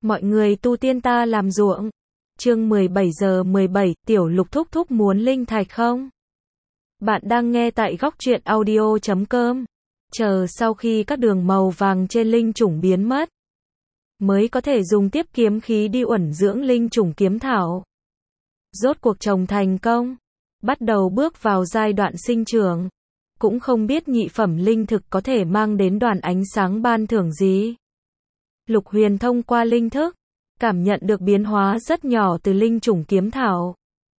Mọi người tu tiên ta làm ruộng. Chương 17 giờ 17, Tiểu Lục thúc thúc muốn linh thạch không? Bạn đang nghe tại góc truyện audio.com. Chờ sau khi các đường màu vàng trên linh chủng biến mất, mới có thể dùng tiếp kiếm khí đi uẩn dưỡng linh chủng kiếm thảo. Rốt cuộc trồng thành công, bắt đầu bước vào giai đoạn sinh trưởng. Cũng không biết nhị phẩm linh thực có thể mang đến đoàn ánh sáng ban thưởng gì. Lục Huyền thông qua linh thức, cảm nhận được biến hóa rất nhỏ từ linh chủng kiếm thảo.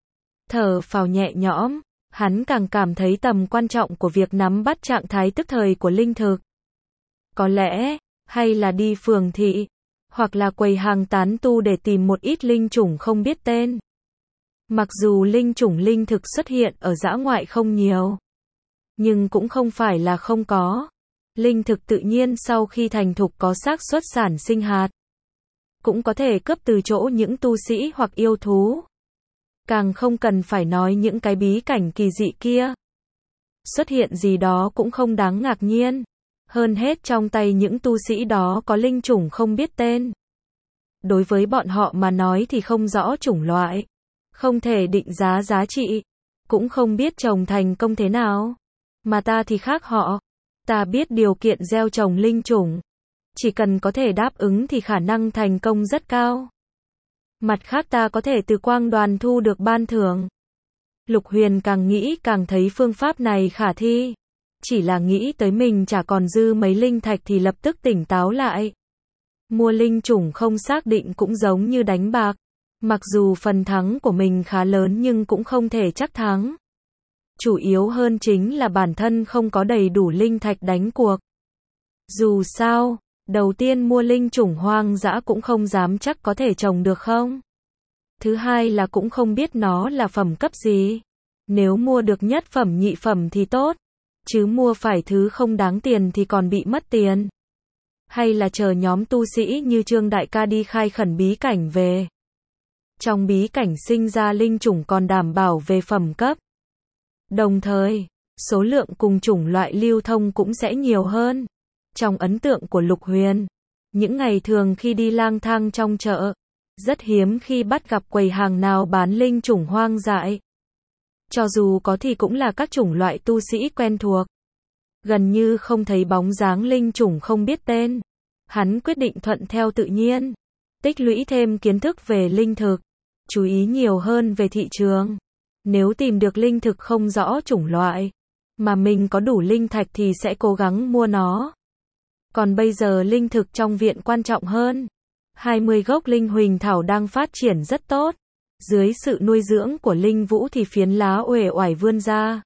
Thở phào nhẹ nhõm, hắn càng cảm thấy tầm quan trọng của việc nắm bắt trạng thái tức thời của linh thực. Có lẽ, hay là đi phường thị, hoặc là quầy hàng tán tu để tìm một ít linh chủng không biết tên. Mặc dù linh chủng linh thực xuất hiện ở dã ngoại không nhiều, nhưng cũng không phải là không có. Linh thực tự nhiên sau khi thành thục có xác suất sản sinh hạt, cũng có thể cướp từ chỗ những tu sĩ hoặc yêu thú. Càng không cần phải nói những cái bí cảnh kỳ dị kia. Xuất hiện gì đó cũng không đáng ngạc nhiên. Hơn hết trong tay những tu sĩ đó có linh chủng không biết tên. Đối với bọn họ mà nói thì không rõ chủng loại, không thể định giá giá trị, cũng không biết trồng thành công thế nào. Mà ta thì khác họ. Ta biết điều kiện gieo trồng linh chủng. Chỉ cần có thể đáp ứng thì khả năng thành công rất cao. Mặt khác ta có thể từ quang đoàn thu được ban thưởng. Lục Huyền càng nghĩ càng thấy phương pháp này khả thi. Chỉ là nghĩ tới mình chả còn dư mấy linh thạch thì lập tức tỉnh táo lại. Mua linh chủng không xác định cũng giống như đánh bạc. Mặc dù phần thắng của mình khá lớn nhưng cũng không thể chắc thắng. Chủ yếu hơn chính là bản thân không có đầy đủ linh thạch đánh cuộc. Dù sao, đầu tiên mua linh chủng hoang dã cũng không dám chắc có thể trồng được không. Thứ hai là cũng không biết nó là phẩm cấp gì. Nếu mua được nhất phẩm nhị phẩm thì tốt, chứ mua phải thứ không đáng tiền thì còn bị mất tiền. Hay là chờ nhóm tu sĩ như Trương Đại Ca đi khai khẩn bí cảnh về. Trong bí cảnh sinh ra linh chủng còn đảm bảo về phẩm cấp. Đồng thời, số lượng cùng chủng loại lưu thông cũng sẽ nhiều hơn. Trong ấn tượng của Lục Huyền, những ngày thường khi đi lang thang trong chợ, rất hiếm khi bắt gặp quầy hàng nào bán linh chủng hoang dại. Cho dù có thì cũng là các chủng loại tu sĩ quen thuộc. Gần như không thấy bóng dáng linh chủng không biết tên. Hắn quyết định thuận theo tự nhiên, tích lũy thêm kiến thức về linh thực, chú ý nhiều hơn về thị trường. Nếu tìm được linh thực không rõ chủng loại, mà mình có đủ linh thạch thì sẽ cố gắng mua nó. Còn bây giờ linh thực trong viện quan trọng hơn. 20 gốc linh huỳnh thảo đang phát triển rất tốt. Dưới sự nuôi dưỡng của linh vũ thì phiến lá uể oải vươn ra.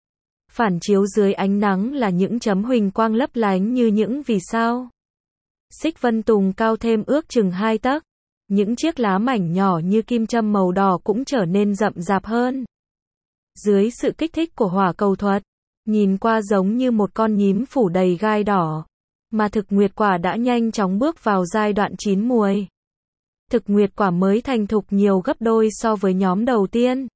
Phản chiếu dưới ánh nắng là những chấm huỳnh quang lấp lánh như những vì sao. Xích vân tùng cao thêm ước chừng 2 tấc. Những chiếc lá mảnh nhỏ như kim châm màu đỏ cũng trở nên rậm rạp hơn. Dưới sự kích thích của hỏa cầu thuật, nhìn qua giống như một con nhím phủ đầy gai đỏ. Mà thực nguyệt quả đã nhanh chóng bước vào giai đoạn chín muồi. Thực nguyệt quả mới thành thục nhiều gấp đôi so với nhóm đầu tiên.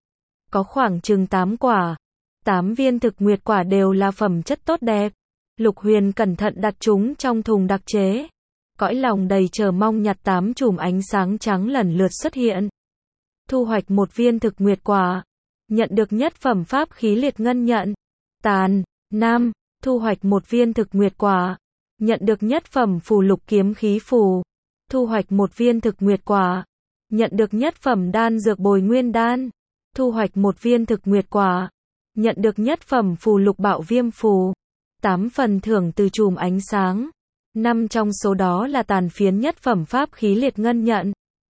Có khoảng chừng 8 quả. 8 viên thực nguyệt quả đều là phẩm chất tốt đẹp. Lục Huyền cẩn thận đặt chúng trong thùng đặc chế. Cõi lòng đầy chờ mong nhặt 8 chùm ánh sáng trắng lần lượt xuất hiện. Thu hoạch một viên thực nguyệt quả. Nhận được nhất phẩm pháp khí liệt ngân nhận. Tàn, Nam, thu hoạch một viên thực nguyệt quả. Nhận được nhất phẩm phù lục kiếm khí phù. Thu hoạch một viên thực nguyệt quả. Nhận được nhất phẩm đan dược bồi nguyên đan. Thu hoạch một viên thực nguyệt quả. Nhận được nhất phẩm phù lục bạo viêm phù. 8 phần thưởng từ chùm ánh sáng. 5 trong số đó là tàn phiến nhất phẩm pháp khí liệt ngân nhận.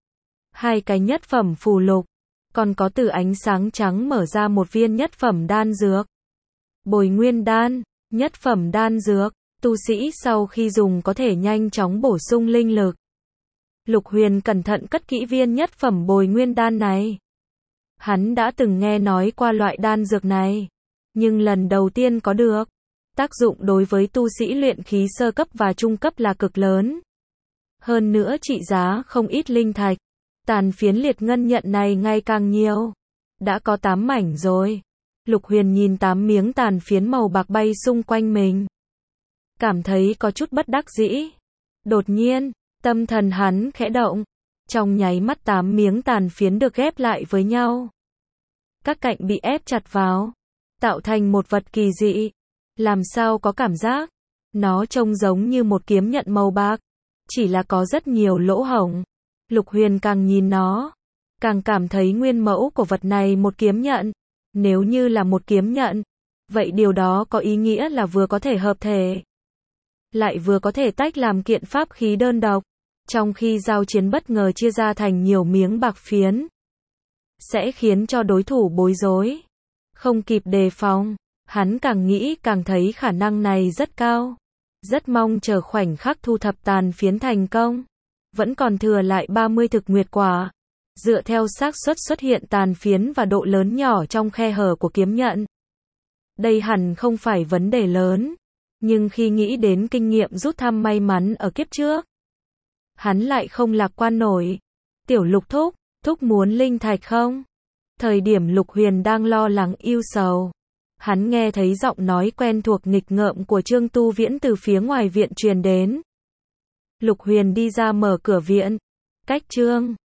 2 cái nhất phẩm phù lục. Còn có từ ánh sáng trắng mở ra một viên nhất phẩm đan dược. Bồi nguyên đan, nhất phẩm đan dược. Tu sĩ sau khi dùng có thể nhanh chóng bổ sung linh lực. Lục Huyền cẩn thận cất kỹ viên nhất phẩm bồi nguyên đan này. Hắn đã từng nghe nói qua loại đan dược này, nhưng lần đầu tiên có được. Tác dụng đối với tu sĩ luyện khí sơ cấp và trung cấp là cực lớn. Hơn nữa trị giá không ít linh thạch. Tàn phiến liệt ngân nhận này ngày càng nhiều. Đã có 8 mảnh rồi. Lục Huyền nhìn 8 miếng tàn phiến màu bạc bay xung quanh mình. Cảm thấy có chút bất đắc dĩ. Đột nhiên, Tâm thần hắn khẽ động. Trong nháy mắt 8 miếng tàn phiến được ghép lại với nhau. Các cạnh bị ép chặt vào, tạo thành một vật kỳ dị. Làm sao có cảm giác? Nó trông giống như một kiếm nhận màu bạc, chỉ là có rất nhiều lỗ hổng. Lục Huyền càng nhìn nó, càng cảm thấy nguyên mẫu của vật này một kiếm nhận. Nếu như là một kiếm nhận, vậy điều đó có ý nghĩa là vừa có thể hợp thể, lại vừa có thể tách làm kiện pháp khí đơn độc. Trong khi giao chiến bất ngờ chia ra thành nhiều miếng bạc phiến, sẽ khiến cho đối thủ bối rối, không kịp đề phòng. Hắn càng nghĩ càng thấy khả năng này rất cao. Rất mong chờ khoảnh khắc thu thập tàn phiến thành công. Vẫn còn thừa lại 30 thực nguyệt quả. Dựa theo xác suất xuất hiện tàn phiến và độ lớn nhỏ trong khe hở của kiếm nhận, đây hẳn không phải vấn đề lớn. Nhưng khi nghĩ đến kinh nghiệm rút thăm may mắn ở kiếp trước, hắn lại không lạc quan nổi. Tiểu Lục thúc muốn linh thạch không? Thời điểm Lục Huyền đang lo lắng ưu sầu, hắn nghe thấy giọng nói quen thuộc nghịch ngợm của Trương Tu Viễn từ phía ngoài viện truyền đến. Lục Huyền đi ra mở cửa viện. Cách Trương